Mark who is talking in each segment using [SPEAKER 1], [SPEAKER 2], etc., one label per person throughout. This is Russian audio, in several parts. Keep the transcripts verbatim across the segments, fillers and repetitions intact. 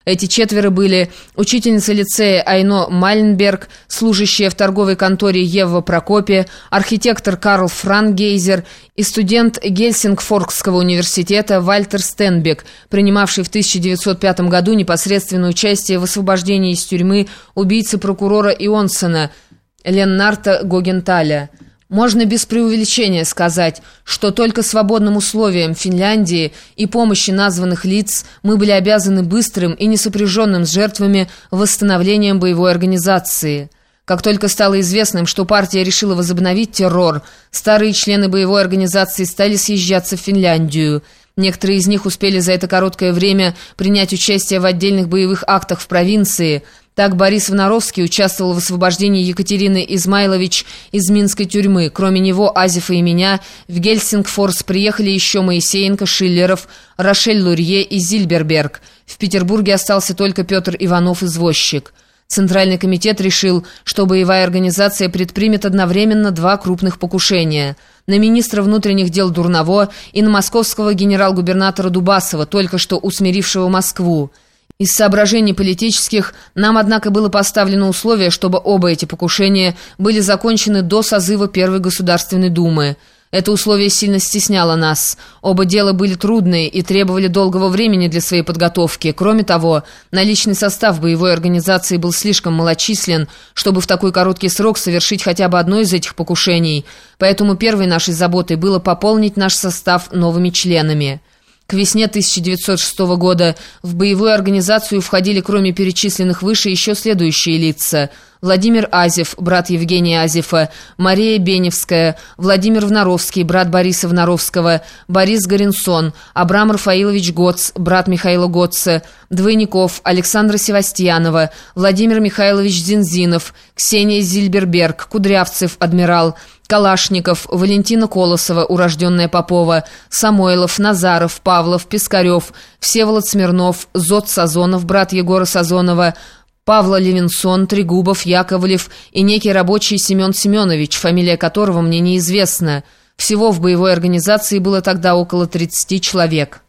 [SPEAKER 1] Эти четверо были учительница лицея Айно Майленберг, служащая в торговой конторе Ева Прокопе, архитектор Карл Франгейзер и студент Гельсингфорского университета Вальтер Стенбек, принимавший в тысяча девятьсот пятом году непосредственное участие в освобождении из тюрьмы убийцы прокурора Ионсена Леннарта Гогенталя. Можно без преувеличения сказать, что только свободным условиям Финляндии и помощи названных лиц мы были обязаны быстрым и несопряженным с жертвами восстановлением боевой организации. Как только стало известным, что партия решила возобновить террор, старые члены боевой организации стали съезжаться в Финляндию. Некоторые из них успели за это короткое время принять участие в отдельных боевых актах в провинции. Так Борис Вонаровский участвовал в освобождении Екатерины Измайлович из Минской тюрьмы. Кроме него, Азефа и меня, в Гельсингфорс приехали еще Моисеенко, Шиллеров, Рошель Лурье и Зильберберг. В Петербурге остался только Петр Иванов, извозчик. Центральный комитет решил, что боевая организация предпримет одновременно два крупных покушения – на министра внутренних дел Дурново и на московского генерал-губернатора Дубасова, только что усмирившего Москву. Из соображений политических нам, однако, было поставлено условие, чтобы оба эти покушения были закончены до созыва Первой Государственной Думы. Это условие сильно стесняло нас. Оба дела были трудные и требовали долгого времени для своей подготовки. Кроме того, наличный состав боевой организации был слишком малочислен, чтобы в такой короткий срок совершить хотя бы одно из этих покушений. Поэтому первой нашей заботой было пополнить наш состав новыми членами. К весне тысяча девятьсот шестого года в боевую организацию входили, кроме перечисленных выше, еще следующие лица: Владимир Азеф, брат Евгения Азефа, Мария Беневская, Владимир Внаровский, брат Бориса Внаровского, Борис Горенсон, Абрам Рафаилович Гоц, брат Михаила Готца, Двойников, Александра Севастьянова, Владимир Михайлович Зинзинов, Ксения Зильберберг, Кудрявцев, адмирал, Калашников, Валентина Колосова, урожденная Попова, Самойлов, Назаров, Павлов, Пискарев, Всеволод Смирнов, Зод Сазонов, брат Егора Сазонова, Павла Левинсон, Трегубов, Яковлев и некий рабочий Семен Семенович, фамилия которого мне неизвестна. Всего в боевой организации было тогда около тридцати человек.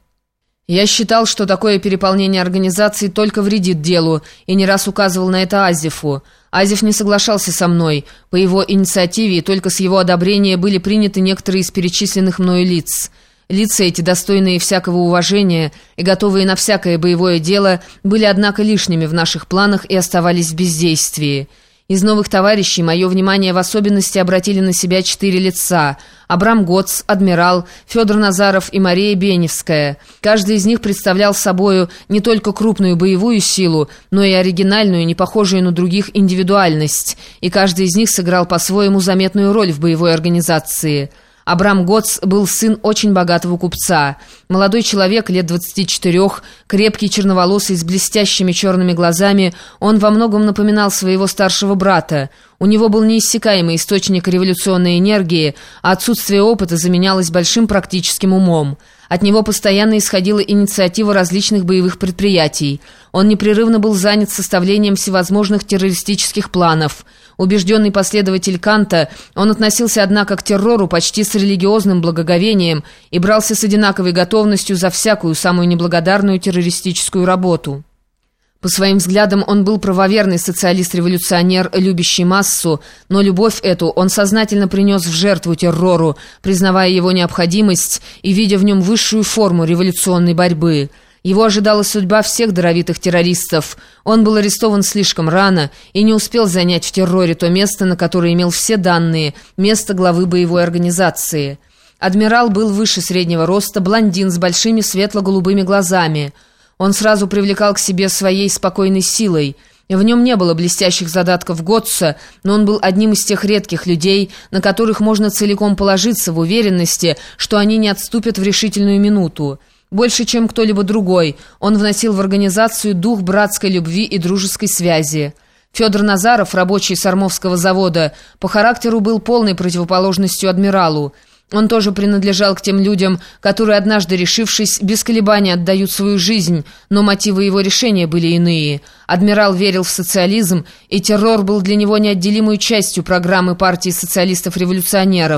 [SPEAKER 1] Я считал, что такое переполнение организации только вредит делу, и не раз указывал на это Азефу. Азеф не соглашался со мной. По его инициативе и только с его одобрения были приняты некоторые из перечисленных мною лиц. Лица эти, достойные всякого уважения и готовые на всякое боевое дело, были, однако, лишними в наших планах и оставались в бездействии. Из новых товарищей мое внимание в особенности обратили на себя четыре лица: Абрам Гоц, адмирал, Федор Назаров и Мария Беневская. Каждый из них представлял собою не только крупную боевую силу, но и оригинальную, не похожую на других индивидуальность, и каждый из них сыграл по-своему заметную роль в боевой организации. Абрам Гоц был сын очень богатого купца. Молодой человек, лет двадцати четырех, крепкий, черноволосый, с блестящими черными глазами, он во многом напоминал своего старшего брата. У него был неиссякаемый источник революционной энергии, а отсутствие опыта заменялось большим практическим умом. От него постоянно исходила инициатива различных боевых предприятий. Он непрерывно был занят составлением всевозможных террористических планов. Убежденный последователь Канта, он относился, однако, к террору почти с религиозным благоговением и брался с одинаковой готовностью за всякую самую неблагодарную террористическую работу. По своим взглядам он был правоверный социалист-революционер, любящий массу, но любовь эту он сознательно принес в жертву террору, признавая его необходимость и видя в нем высшую форму революционной борьбы. Его ожидала судьба всех даровитых террористов. Он был арестован слишком рано и не успел занять в терроре то место, на которое имел все данные, место главы боевой организации. Адмирал был выше среднего роста, блондин с большими светло-голубыми глазами. Он сразу привлекал к себе своей спокойной силой. В нем не было блестящих задатков Готца, но он был одним из тех редких людей, на которых можно целиком положиться в уверенности, что они не отступят в решительную минуту. Больше, чем кто-либо другой, он вносил в организацию дух братской любви и дружеской связи. Федор Назаров, рабочий Сормовского завода, по характеру был полной противоположностью адмиралу. Он тоже принадлежал к тем людям, которые, однажды решившись, без колебаний отдают свою жизнь, но мотивы его решения были иные. Адмирал верил в социализм, и террор был для него неотделимой частью программы партии социалистов-революционеров.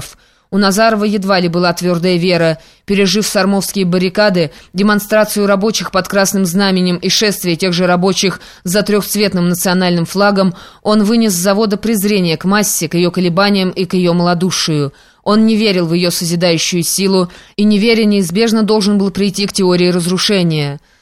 [SPEAKER 1] У Назарова едва ли была твердая вера. Пережив сормовские баррикады, демонстрацию рабочих под красным знаменем и шествие тех же рабочих за трехцветным национальным флагом, он вынес с завода презрение к массе, к ее колебаниям и к ее малодушию. Он не верил в ее созидающую силу и, не веря, неизбежно должен был прийти к теории разрушения.